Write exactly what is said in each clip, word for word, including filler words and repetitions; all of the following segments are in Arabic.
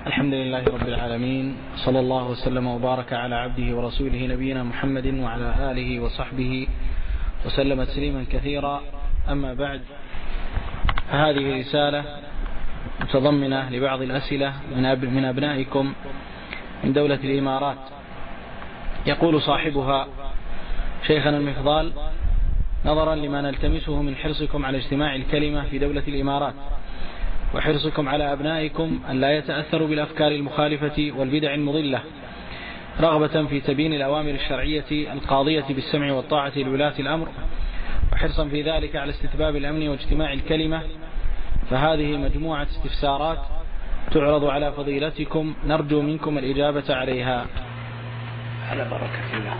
الحمد لله رب العالمين، صلى الله وسلم وبارك على عبده ورسوله نبينا محمد وعلى آله وصحبه وسلم تسليما كثيرا. أما بعد، هذه رسالة متضمنة لبعض الأسئلة من أبنائكم من دولة الإمارات. يقول صاحبها: شيخنا المفضال، نظرا لما نلتمسه من حرصكم على اجتماع الكلمة في دولة الإمارات وحرصكم على أبنائكم أن لا يتأثروا بالأفكار المخالفة والبدع المضلة، رغبة في تبيين الأوامر الشرعية القاضية بالسمع والطاعة لولاة الأمر، وحرصا في ذلك على استتباب الأمن واجتماع الكلمة، فهذه مجموعة استفسارات تعرض على فضيلتكم، نرجو منكم الإجابة عليها. على بركة الله.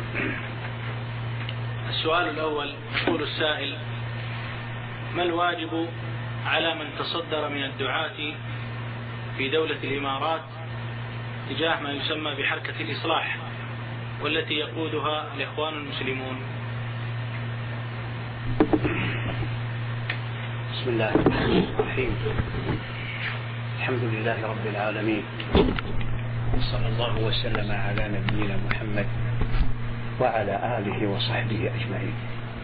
السؤال الأول، يقول السائل: ما الواجب على من تصدر من الدعاة في دولة الإمارات تجاه ما يسمى بحركة الإصلاح والتي يقودها الإخوان المسلمون؟ بسم الله الرحمن الرحيم. الحمد لله رب العالمين، صلى الله وسلم على نبينا محمد وعلى آله وصحبه أجمعين.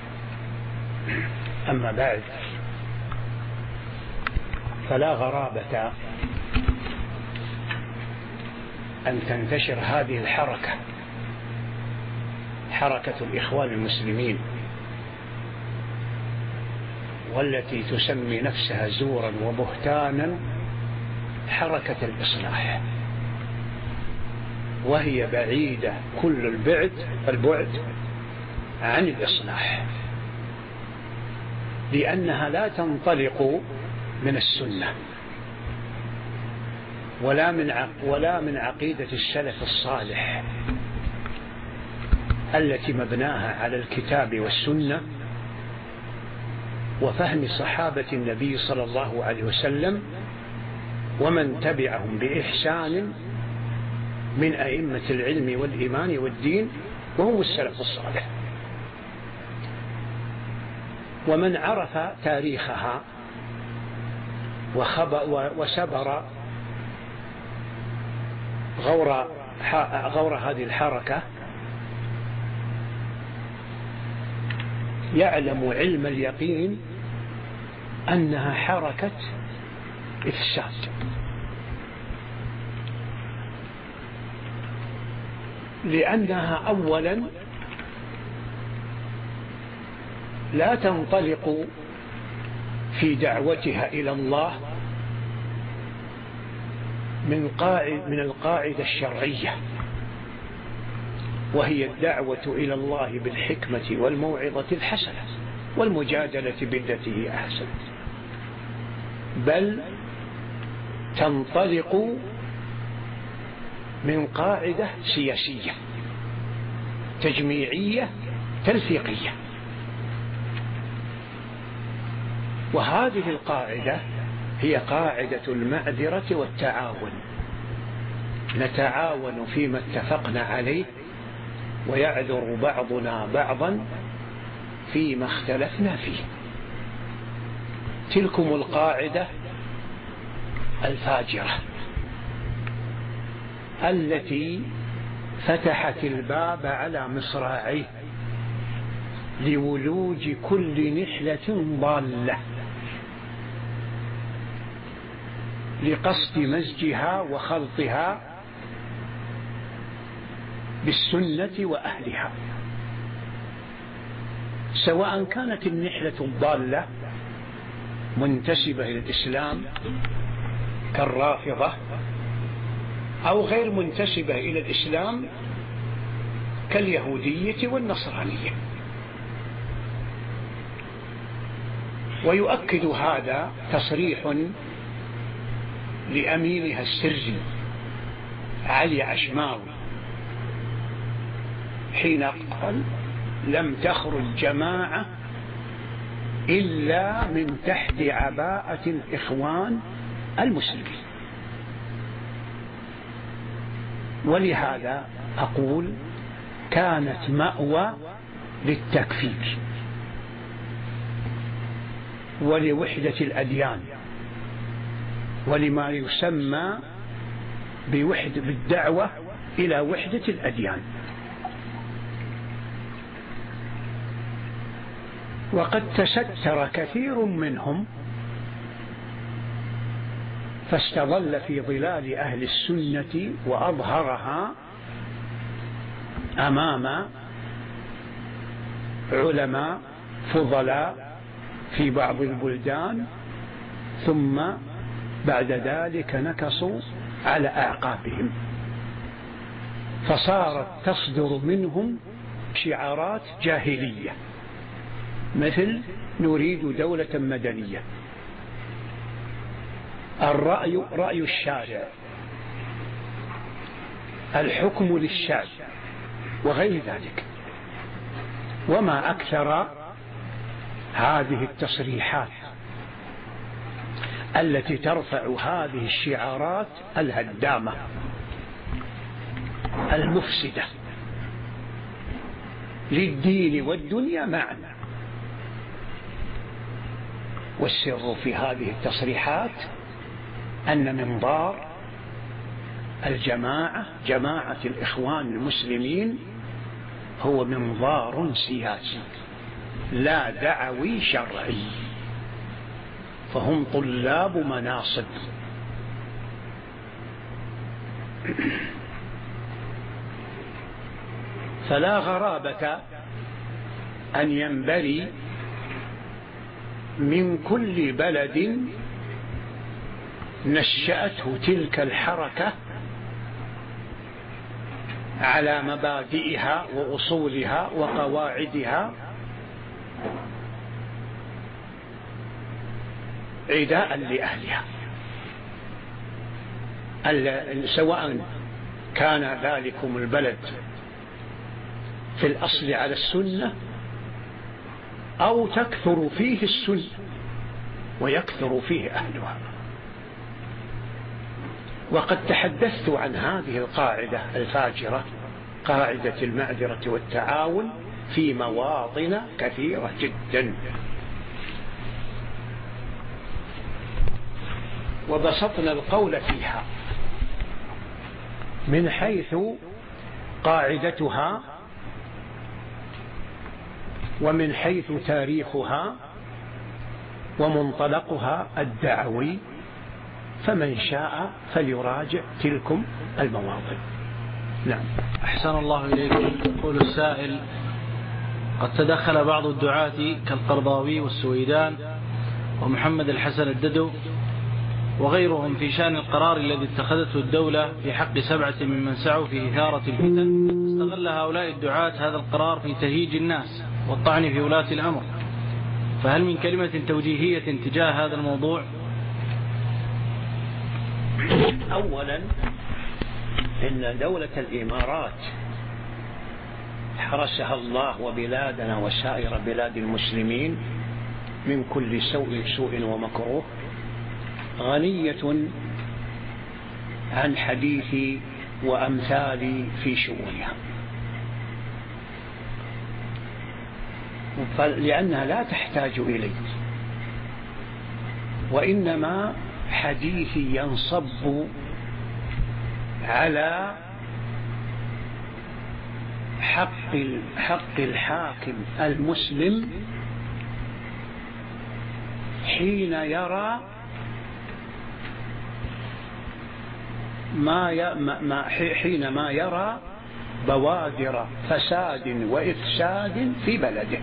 أما بعد، فلا غرابة أن تنتشر هذه الحركة، حركة الإخوان المسلمين، والتي تسمي نفسها زورا وبهتانا حركة الإصلاح، وهي بعيدة كل البعد البعد عن الإصلاح، لأنها لا تنطلق من السنة ولا من ولا من عقيدة السلف الصالح التي مبناها على الكتاب والسنة وفهم صحابة النبي صلى الله عليه وسلم ومن تبعهم بإحسان من أئمة العلم والإيمان والدين، وهم السلف الصالح. ومن عرف تاريخها وسبر غور غور هذه الحركة يعلم علم اليقين أنها حركة إفساد، لأنها أولا لا تنطلق في دعوتها إلى الله من قاعد من القاعدة الشرعية، وهي الدعوة إلى الله بالحكمة والموعظة الحسنة والمجادلة بالتي هي أحسن، بل تنطلق من قاعدة سياسية تجميعية تلفيقية. وهذه القاعدة هي قاعدة المعذرة والتعاون، نتعاون فيما اتفقنا عليه ويعذر بعضنا بعضا فيما اختلفنا فيه. تلكم القاعدة الفاجرة التي فتحت الباب على مصراعيه لولوج كل نحلة ضالة لقصد مزجها وخلطها بالسنة وأهلها، سواء كانت النحلة الضالة منتسبة إلى الإسلام كالرافضة أو غير منتسبة إلى الإسلام كاليهودية والنصرانية. ويؤكد هذا تصريح لأمينها السري علي عشماوي حين قال: لم تخرج جماعة إلا من تحت عباءة الإخوان المسلمين. ولهذا أقول كانت مأوى للتكفير ولوحدة الأديان ولما يسمى بوحدة بالدعوة إلى وحدة الأديان. وقد تستر كثير منهم فاستظل في ظلال أهل السنة وأظهرها أمام علماء فضلاء في بعض البلدان، ثم بعد ذلك نكصوا على أعقابهم، فصارت تصدر منهم شعارات جاهلية مثل نريد دولة مدنية، الرأي رأي الشارع، الحكم للشعب، وغير ذلك. وما أكثر هذه التصريحات التي ترفع هذه الشعارات الهدامة المفسدة للدين والدنيا معا. والسر في هذه التصريحات أن منظار الجماعة جماعة الإخوان المسلمين هو منظار سياسي لا دعوي شرعي، فهم طلاب مناصب. فلا غرابة أن ينبري من كل بلد نشأته تلك الحركة على مبادئها وأصولها وقواعدها عداء لأهلها، سواء كان ذلكم البلد في الأصل على السنة أو تكثر فيه السنة ويكثر فيه أهلها. وقد تحدثت عن هذه القاعدة الفاجرة، قاعدة المعذرة والتعاون، في مواطن كثيرة جدا، وبسطنا القول فيها من حيث قاعدتها ومن حيث تاريخها ومنطلقها الدعوي، فمن شاء فليراجع تلكم المواطن. نعم. أحسن الله إليكم. يقول السائل: قد تدخل بعض الدعاة كالقرضاوي والسويدان ومحمد الحسن الددو وغيرهم في شأن القرار الذي اتخذته الدولة في حق سبعة ممن سعوا في إثارة الفتن. استغل هؤلاء الدعاة هذا القرار في تهييج الناس والطعن في ولاة الأمر، فهل من كلمة توجيهية تجاه هذا الموضوع؟ أولا، إن دولة الإمارات حرسها الله وبلادنا وسائر بلاد المسلمين من كل سوء سوء ومكروه غنية عن حديثي وأمثالي في شؤونها، لأنها لا تحتاج إلي، وإنما حديثي ينصب على حق حق الحاكم المسلم حين يرى ما ما حينما يرى بوادر فساد وإفساد في بلده،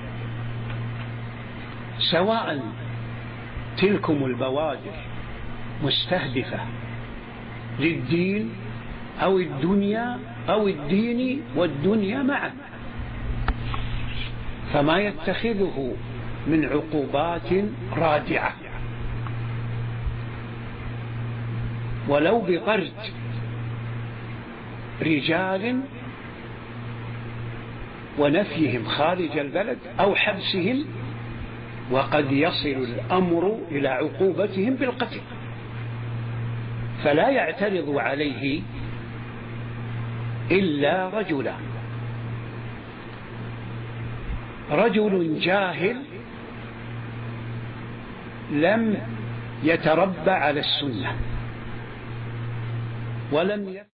سواء تلكم البوادر مستهدفة للدين أو الدنيا أو الدين والدنيا معا، فما يتخذه من عقوبات رادعة ولو بطرد رجال ونفيهم خارج البلد أو حبسهم، وقد يصل الأمر إلى عقوبتهم بالقتل. فلا يعترض عليه إلا رجلان: رجل جاهل لم يتربى على السنة ولم